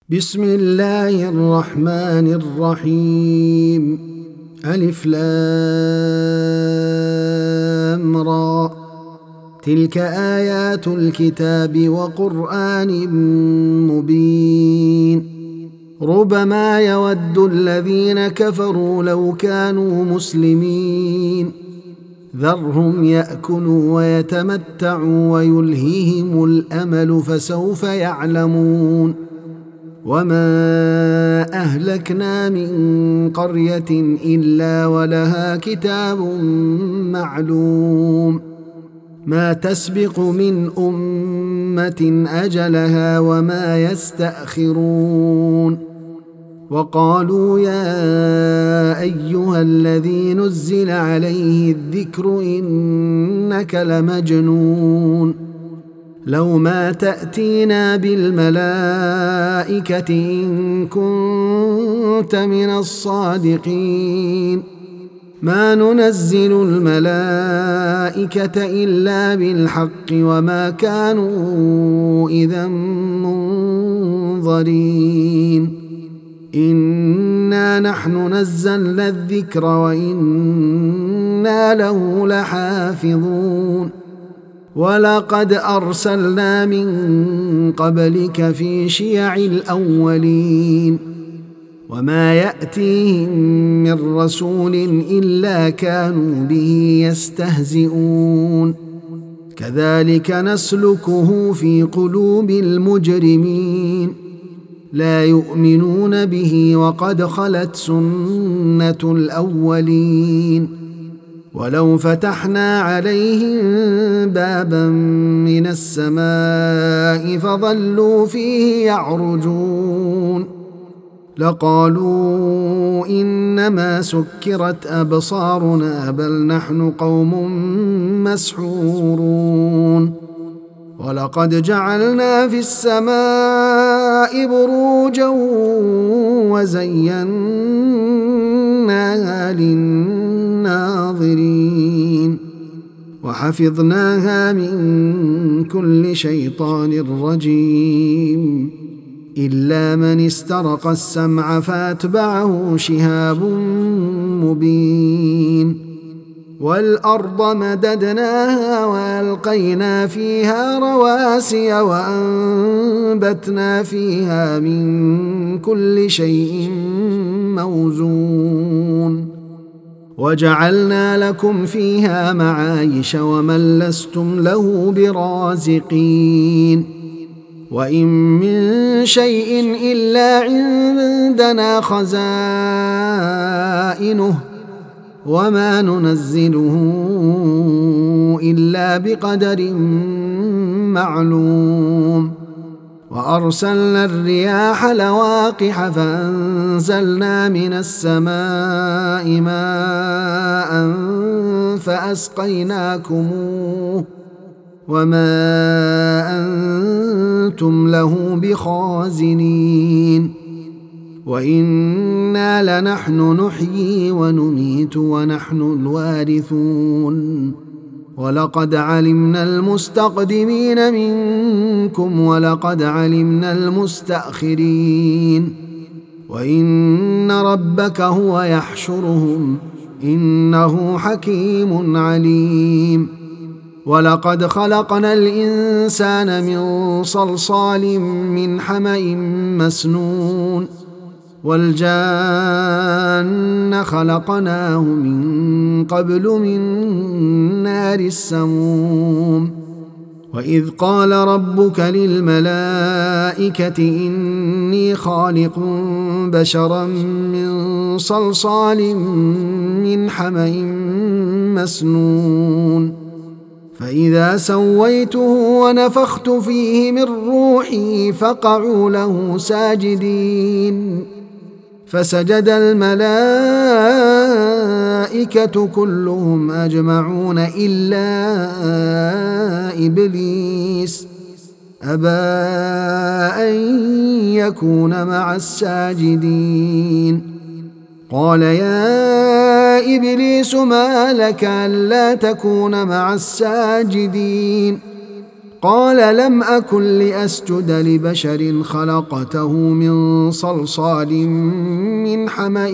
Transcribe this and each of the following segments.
بسم الله الرحمن الرحيم. ألف لام را. تلك آيات الكتاب وقرآن مبين. ربما يود الذين كفروا لو كانوا مسلمين. ذرهم يأكلوا ويتمتعوا ويلههم الأمل فسوف يعلمون. وما أهلكنا من قرية إلا ولها كتاب معلوم. ما تسبق من أمة أجلها وما يستأخرون. وقالوا يا أيها الذي نزل عليه الذكر إنك لمجنون. لو ما تأتينا بالملائكة إن كنت من الصادقين. ما ننزل الملائكة إلا بالحق وما كانوا إذا منظرين. إنا نحن نزلنا الذكر وإنا له لحافظون. ولقد أرسلنا من قبلك في شيع الأولين. وما يأتيهم من رسول إلا كانوا به يستهزئون. كذلك نسلكه في قلوب المجرمين. لا يؤمنون به وقد خلت سنة الأولين. ولو فتحنا عليهم بابا من السماء فظلوا فيه يعرجون لقالوا إنما سكرت أبصارنا بل نحن قوم مسحورون. ولقد جعلنا في السماء بروجا وزيناها للناظرين وحفظناها من كل شيطان رجيم إلا من استرق السمع فأتبعه شهاب مبين. والأرض مددناها وألقينا فيها رواسي وأنبتنا فيها من كل شيء موزون. وجعلنا لكم فيها معايش ومن لستم له برازقين. وإن من شيء إلا عندنا خزائنه وما ننزله إلا بقدر معلوم. وأرسلنا الرياح لواقح فأنزلنا من السماء ماء فأسقيناكموه وما أنتم له بخازنين. وإنا لنحن نحيي ونميت ونحن الوارثون. ولقد علمنا المستقدمين منكم ولقد علمنا المستأخرين. وإن ربك هو يحشرهم إنه حكيم عليم. ولقد خلقنا الإنسان من صلصال من حمأ مسنون. والجان خلقناه من قبل من نار السموم. وإذ قال ربك للملائكة إني خالق بشرا من صلصال من حمأ مسنون. فإذا سويته ونفخت فيه من روحي فقعوا له ساجدين. فسجد الملائكة كلهم أجمعون إلا إبليس أبى أن يكون مع الساجدين. قال يا إبليس ما لك ألا تكون مع الساجدين قال لم أكن لأسجد لبشر خلقته من صلصال من حمأ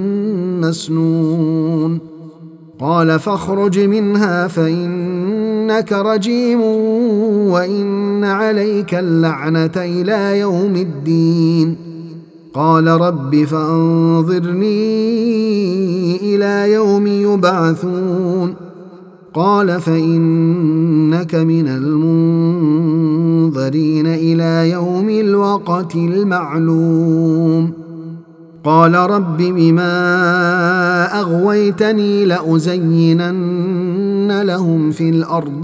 مسنون قال فاخرج منها فإنك رجيم وإن عليك اللعنة إلى يوم الدين قال رب فأنظرني إلى يوم يبعثون قال فإنك من المنظرين إلى يوم الوقت المعلوم قال رب بما أغويتني لأزينن لهم في الأرض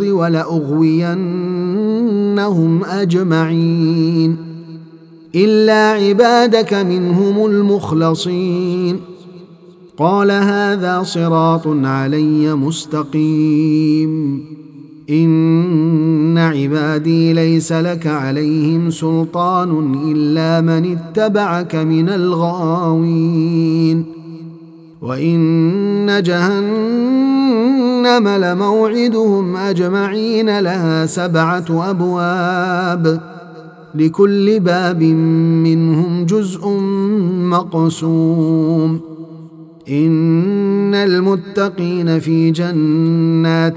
ولأغوينهم أجمعين إلا عبادك منهم المخلصين قال هذا صراط علي مستقيم إن عبادي ليس لك عليهم سلطان إلا من اتبعك من الغاوين وإن جهنم لموعدهم أجمعين لها 7 أبواب لكل باب منهم جزء مقسوم إن المتقين في جنات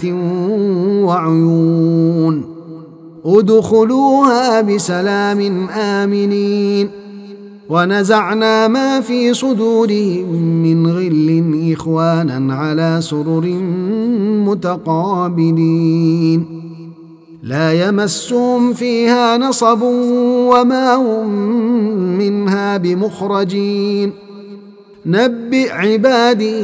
وعيون ادخلوها بسلام آمنين ونزعنا ما في صدورهم من غل إخوانا على سرر متقابلين لا يمسهم فيها نصب وما هم منها بمخرجين نبئ عبادي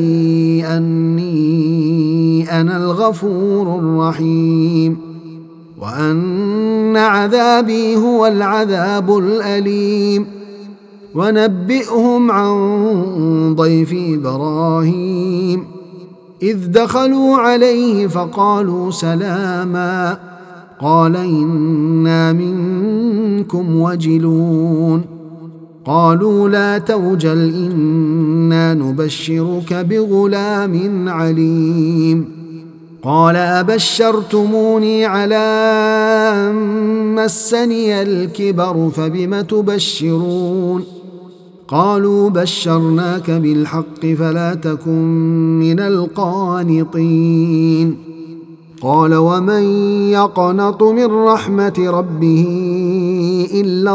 أني أنا الغفور الرحيم وأن عذابي هو العذاب الأليم ونبئهم عن ضيف إبراهيم إذ دخلوا عليه فقالوا سلاما قال إنا منكم وجلون قالوا لا توجل إنا نبشرك بغلام عليم قال أبشرتموني على أن مسني الكبر فبم تبشرون قالوا بشرناك بالحق فلا تكن من القانطين قال ومن يقنط من رحمة ربه إلا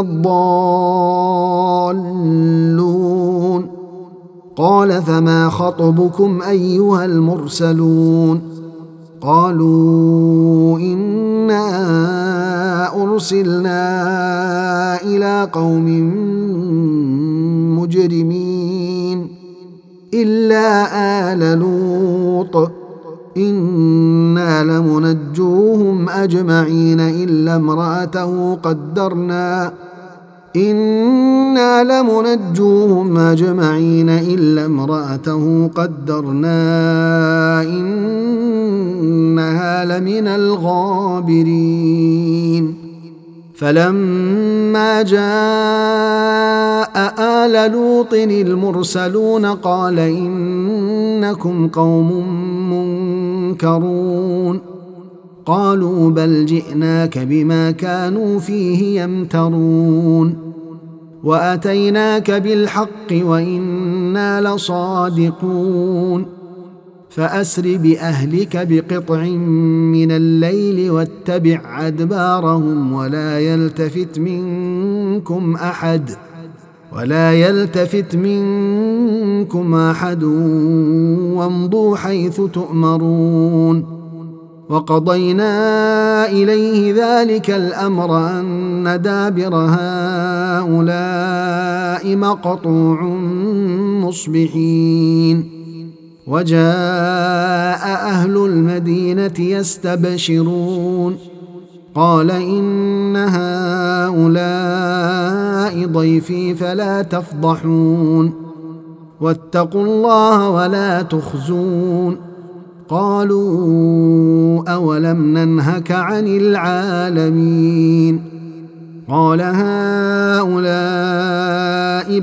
الضالون قال فما خطبكم أيها المرسلون قالوا إنا أرسلنا إلى قوم مجرمين إلا آل لوط إنا لمنجوهم أجمعين إلا امرأته قدرنا إنها لمن الغابرين فلما جاء آل لوط المرسلون قال إنكم قوم منكرون قالوا بل جئناك بما كانوا فيه يمترون وأتيناك بالحق وإنا لصادقون فأسر بأهلك بقطع من الليل واتبع أدبارهم ولا يلتفت منكم أحد وامضوا حيث تؤمرون وقضينا إليه ذلك الأمر أن دابر هؤلاء مقطوع مصبحين وجاء أهل المدينة يستبشرون قال إن هؤلاء ضيفي فلا تفضحون واتقوا الله ولا تخزون قالوا أولم ننهك عن العالمين قال هؤلاء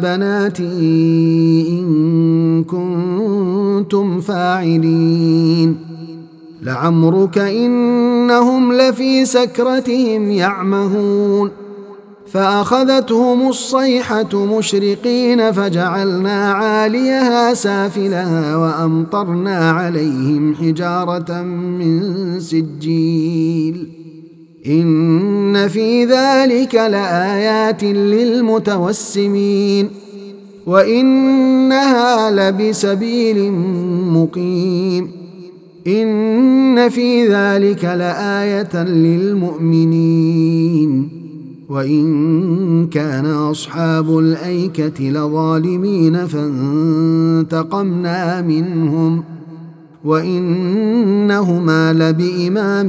بناتي إن كنتم فاعلين لعمرك إنهم لفي سكرتهم يعمهون فأخذتهم الصيحة مشرقين فجعلنا عاليها سافلها وأمطرنا عليهم حجارة من سجيل إن في ذلك لآيات للمتوسمين وإنها لبسبيل مقيم إن في ذلك لآية للمؤمنين وإن كان أصحاب الأيكة لظالمين فانتقمنا منهم وإنهما لبإمام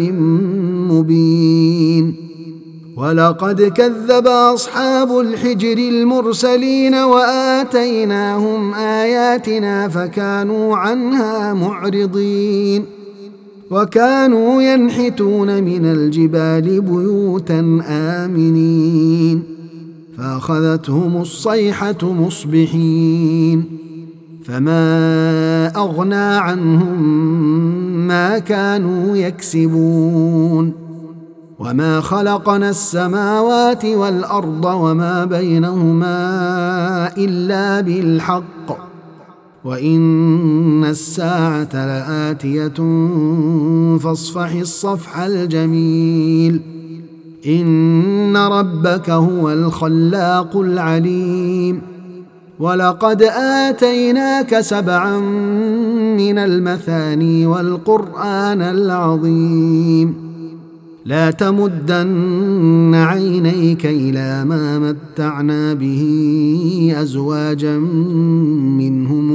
مبين ولقد كذب أصحاب الحجر المرسلين وآتيناهم آياتنا فكانوا عنها معرضين وكانوا ينحتون من الجبال بيوتا آمنين فأخذتهم الصيحة مصبحين فما أغنى عنهم ما كانوا يكسبون وما خلقنا السماوات والأرض وما بينهما إلا بالحق وإن الساعة لآتية فاصفح الصفح الجميل إن ربك هو الخلاق العليم ولقد آتيناك 7 من المثاني والقرآن العظيم لا تمدن عينيك إلى ما متعنا به أزواجا منهم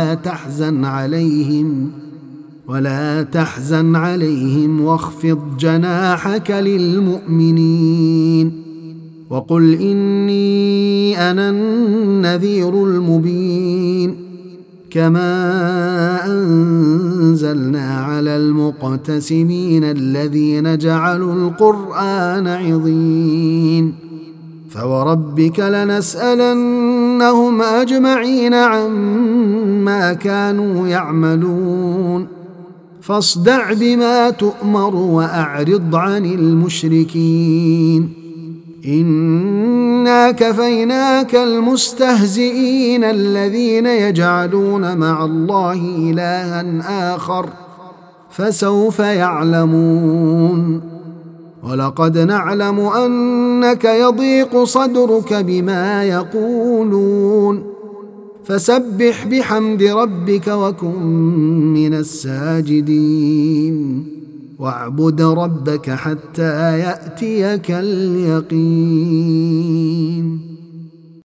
ولا تحزن عليهم واخفض جناحك للمؤمنين وقل إني أنا النذير المبين كما أنزلنا على المقتسمين الذين جعلوا القرآن عضين فوربك لنسألنهم أجمعين عما كانوا يعملون فاصدع بما تؤمر وأعرض عن المشركين إنا كفيناك المستهزئين الذين يجعلون مع الله إلها آخر فسوف يعلمون ولقد نعلم أنك يضيق صدرك بما يقولون فسبح بحمد ربك وكن من الساجدين واعبد ربك حتى يأتيك اليقين.